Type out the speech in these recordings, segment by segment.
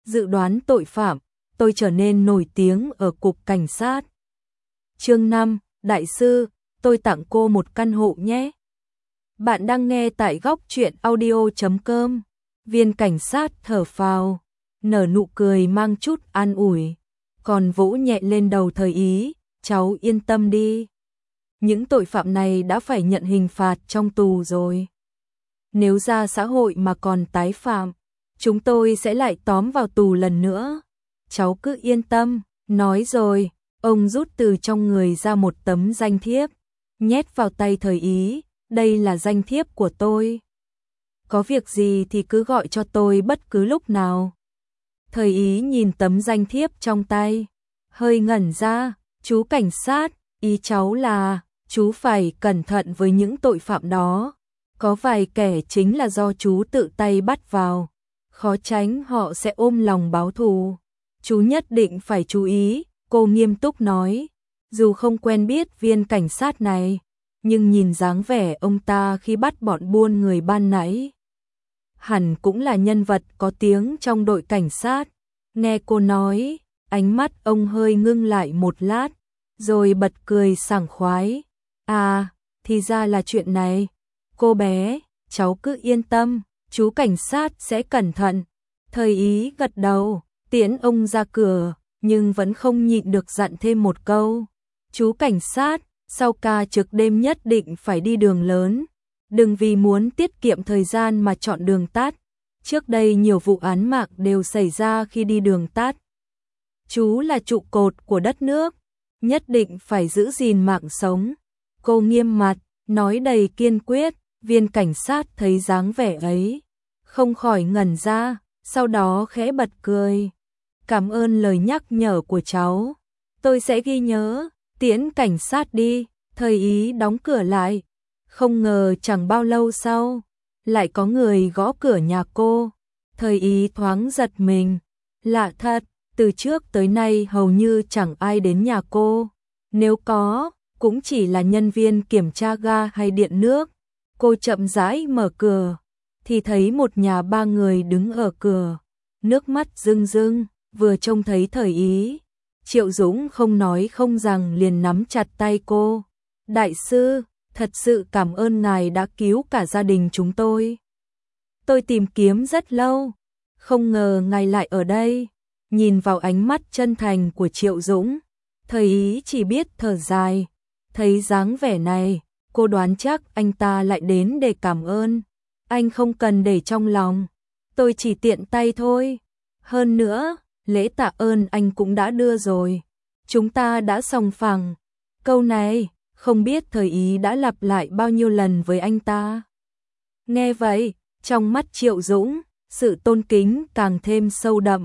dự đoán tội phạm, tôi trở nên nổi tiếng ở cục cảnh sát. Chương 5, Đại sư, tôi tặng cô một căn hộ nhé. Bạn đang nghe tại góc truyện audio.com. Viên cảnh sát thở phào, nở nụ cười mang chút an ủi, còn vỗ nhẹ lên đầu Thời Ý, cháu yên tâm đi. Những tội phạm này đã phải nhận hình phạt trong tù rồi. Nếu ra xã hội mà còn tái phạm, chúng tôi sẽ lại tóm vào tù lần nữa. Cháu cứ yên tâm, nói rồi, ông rút từ trong người ra một tấm danh thiếp, nhét vào tay Thời Ý, đây là danh thiếp của tôi. Có việc gì thì cứ gọi cho tôi bất cứ lúc nào. Thời Ý nhìn tấm danh thiếp trong tay, hơi ngẩn ra, chú cảnh sát, ý cháu là, chú phải cẩn thận với những tội phạm đó. Có vài kẻ chính là do chú tự tay bắt vào, khó tránh họ sẽ ôm lòng báo thù. Chú nhất định phải chú ý, cô nghiêm túc nói. Dù không quen biết viên cảnh sát này, nhưng nhìn dáng vẻ ông ta khi bắt bọn buôn người ban nãy, hẳn cũng là nhân vật có tiếng trong đội cảnh sát. Nghe cô nói, ánh mắt ông hơi ngưng lại một lát, rồi bật cười sảng khoái. À, thì ra là chuyện này. Cô bé, cháu cứ yên tâm, chú cảnh sát sẽ cẩn thận. Thời Ý gật đầu, tiễn ông ra cửa, nhưng vẫn không nhịn được dặn thêm một câu. Chú cảnh sát, sau ca trực đêm nhất định phải đi đường lớn. Đừng vì muốn tiết kiệm thời gian mà chọn đường tắt. Trước đây nhiều vụ án mạng đều xảy ra khi đi đường tắt. Chú là trụ cột của đất nước, nhất định phải giữ gìn mạng sống. Cô nghiêm mặt, nói đầy kiên quyết. Viên cảnh sát thấy dáng vẻ ấy, không khỏi ngẩn ra, sau đó khẽ bật cười. Cảm ơn lời nhắc nhở của cháu, tôi sẽ ghi nhớ. Tiễn cảnh sát đi. Thời Ý đóng cửa lại. Không ngờ chẳng bao lâu sau, lại có người gõ cửa nhà cô. Thời Ý thoáng giật mình. Lạ thật, từ trước tới nay hầu như chẳng ai đến nhà cô. Nếu có, cũng chỉ là nhân viên kiểm tra ga hay điện nước. Cô chậm rãi mở cửa, thì thấy một nhà ba người đứng ở cửa. Nước mắt rưng rưng, vừa trông thấy Thời Ý, Triệu Dũng không nói không rằng liền nắm chặt tay cô. Đại sư, thật sự cảm ơn ngài đã cứu cả gia đình chúng tôi. Tôi tìm kiếm rất lâu, không ngờ ngài lại ở đây. Nhìn vào ánh mắt chân thành của Triệu Dũng, Thời Ý chỉ biết thở dài. Thấy dáng vẻ này, cô đoán chắc anh ta lại đến để cảm ơn. Anh không cần để trong lòng, tôi chỉ tiện tay thôi. Hơn nữa, lễ tạ ơn anh cũng đã đưa rồi. Chúng ta đã sòng phẳng. Câu này, không biết Thời Ý đã lặp lại bao nhiêu lần với anh ta. Nghe vậy, trong mắt Triệu Dũng, sự tôn kính càng thêm sâu đậm.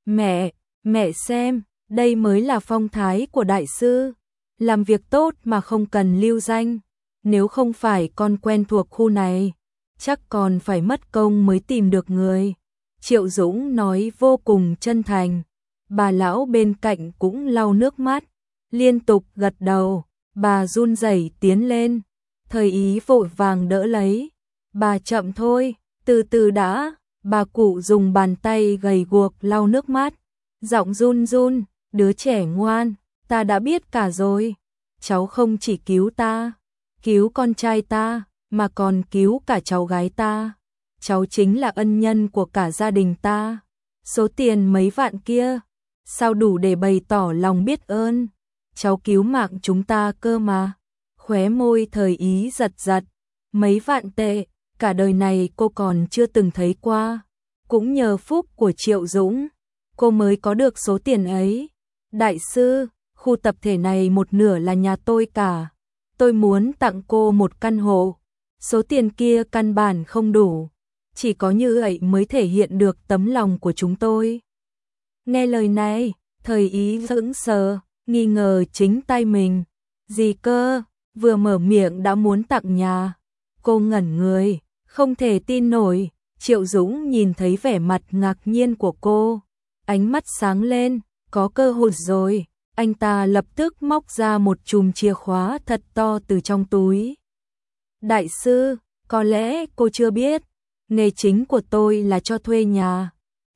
Mẹ xem, đây mới là phong thái của đại sư. Làm việc tốt mà không cần lưu danh. Nếu không phải con quen thuộc khu này, chắc còn phải mất công mới tìm được người. Triệu Dũng nói vô cùng chân thành. Bà lão bên cạnh cũng lau nước mắt, liên tục gật đầu. Bà run rẩy tiến lên. Thời Ý vội vàng đỡ lấy. Bà chậm thôi, từ từ đã. Bà cụ dùng bàn tay gầy guộc lau nước mắt, giọng run run. Đứa trẻ ngoan, ta đã biết cả rồi. Cháu không chỉ cứu ta, cứu con trai ta, mà còn cứu cả cháu gái ta. Cháu chính là ân nhân của cả gia đình ta. Số tiền mấy vạn kia, sao đủ để bày tỏ lòng biết ơn. Cháu cứu mạng chúng ta cơ mà. Khóe môi Thời Ý giật giật. Mấy vạn tệ, cả đời này cô còn chưa từng thấy qua. Cũng nhờ phúc của Triệu Dũng, cô mới có được số tiền ấy. Đại sư, khu tập thể này một nửa là nhà tôi cả. Tôi muốn tặng cô một căn hộ. Số tiền kia căn bản không đủ. Chỉ có như vậy mới thể hiện được tấm lòng của chúng tôi. Nghe lời này, Thời Ý sững sờ, nghi ngờ chính tay mình. Gì cơ, vừa mở miệng đã muốn tặng nhà. Cô ngẩn người, không thể tin nổi. Triệu Dũng nhìn thấy vẻ mặt ngạc nhiên của cô, ánh mắt sáng lên, có cơ hội rồi. Anh ta lập tức móc ra một chùm chìa khóa thật to từ trong túi. Đại sư, có lẽ cô chưa biết, nghề chính của tôi là cho thuê nhà.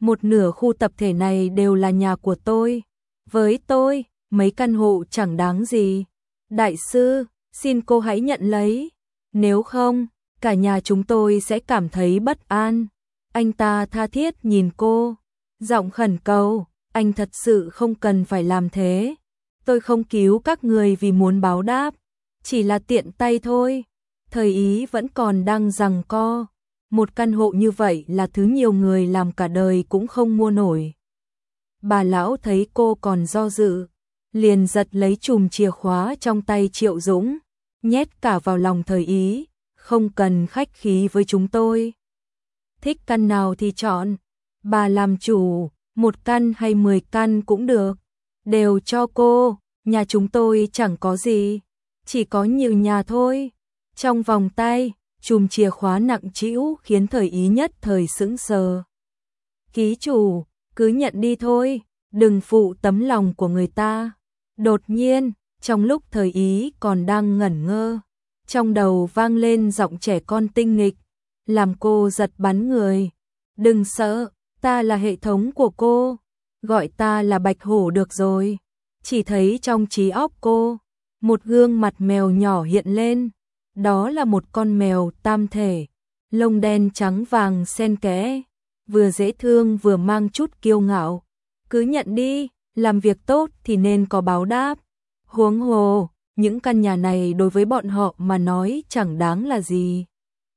một nửa khu tập thể này đều là nhà của tôi. Với tôi, mấy căn hộ chẳng đáng gì. Đại sư, xin cô hãy nhận lấy. Nếu không, cả nhà chúng tôi sẽ cảm thấy bất an. Anh ta tha thiết nhìn cô, giọng khẩn cầu, anh thật sự không cần phải làm thế. Tôi không cứu các người vì muốn báo đáp, chỉ là tiện tay thôi. Thời Ý vẫn còn đang giằng co. Một căn hộ như vậy là thứ nhiều người làm cả đời cũng không mua nổi. Bà lão thấy cô còn do dự, liền giật lấy chùm chìa khóa trong tay Triệu Dũng, nhét cả vào lòng Thời Ý, không cần khách khí với chúng tôi. Thích căn nào thì chọn, bà làm chủ, 1 căn hay 10 căn cũng được, đều cho cô, nhà chúng tôi chẳng có gì, chỉ có nhiều nhà thôi. Trong vòng tay, chùm chìa khóa nặng trĩu khiến Thời Ý nhất thời sững sờ. Ký chủ, cứ nhận đi thôi, đừng phụ tấm lòng của người ta. Đột nhiên, trong lúc Thời Ý còn đang ngẩn ngơ, trong đầu vang lên giọng trẻ con tinh nghịch, làm cô giật bắn người. Đừng sợ, ta là hệ thống của cô, gọi ta là Bạch Hổ được rồi. Chỉ thấy trong trí óc cô, một gương mặt mèo nhỏ hiện lên. Đó là một con mèo tam thể, lông đen trắng vàng xen kẽ, vừa dễ thương vừa mang chút kiêu ngạo. Cứ nhận đi, làm việc tốt thì nên có báo đáp. Huống hồ, những căn nhà này đối với bọn họ mà nói chẳng đáng là gì.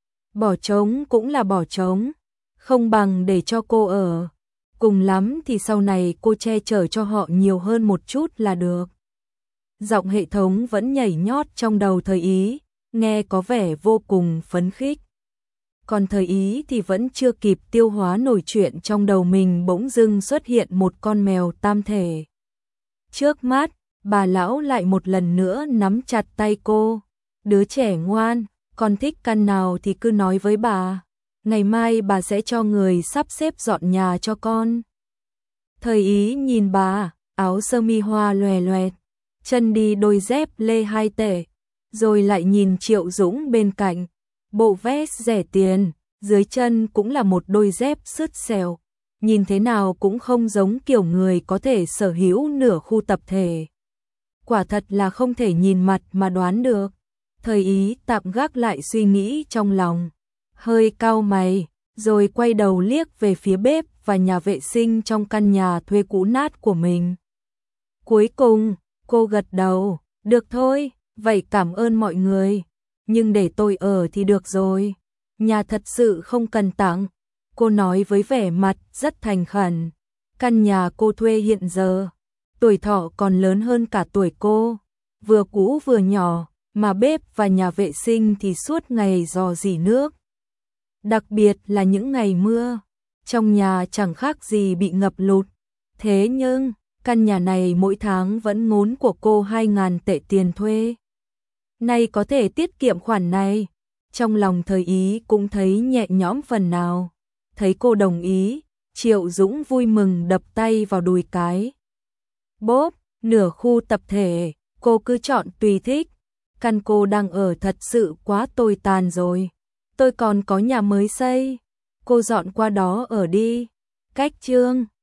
Bỏ trống cũng là bỏ trống, không bằng để cho cô ở. Cùng lắm thì sau này cô che chở cho họ nhiều hơn một chút là được. Giọng hệ thống vẫn nhảy nhót trong đầu Thời Ý, nghe có vẻ vô cùng phấn khích. Còn Thời Ý thì vẫn chưa kịp tiêu hóa nổi chuyện trong đầu mình bỗng dưng xuất hiện một con mèo tam thể. Trước mắt, bà lão lại một lần nữa nắm chặt tay cô. Đứa trẻ ngoan, con thích căn nào thì cứ nói với bà. Ngày mai bà sẽ cho người sắp xếp dọn nhà cho con. Thời Ý nhìn bà, áo sơ mi hoa loè loẹt, chân đi đôi dép lê 2 tể, rồi lại nhìn Triệu Dũng bên cạnh, bộ vest rẻ tiền, dưới chân cũng là một đôi dép sứt xèo, nhìn thế nào cũng không giống kiểu người có thể sở hữu nửa khu tập thể. Quả thật là không thể nhìn mặt mà đoán được. Thời Ý tạm gác lại suy nghĩ trong lòng, hơi cau mày, rồi quay đầu liếc về phía bếp và nhà vệ sinh trong căn nhà thuê cũ nát của mình. Cuối cùng, cô gật đầu, được thôi, vậy cảm ơn mọi người, nhưng để tôi ở thì được rồi, nhà thật sự không cần tặng. Cô nói với vẻ mặt rất thành khẩn. Căn nhà cô thuê hiện giờ, tuổi thọ còn lớn hơn cả tuổi cô, vừa cũ vừa nhỏ, mà bếp và nhà vệ sinh thì suốt ngày rò rỉ nước. Đặc biệt là những ngày mưa, trong nhà chẳng khác gì bị ngập lụt. Thế nhưng, căn nhà này mỗi tháng vẫn ngốn của cô 2.000 tệ tiền thuê. Nay có thể tiết kiệm khoản này, trong lòng Thời Ý cũng thấy nhẹ nhõm phần nào. Thấy cô đồng ý, Triệu Dũng vui mừng đập tay vào đùi cái. Bốp, nửa khu tập thể, cô cứ chọn tùy thích. Căn cô đang ở thật sự quá tồi tàn rồi. Tôi còn có nhà mới xây, cô dọn qua đó ở đi. Cách chương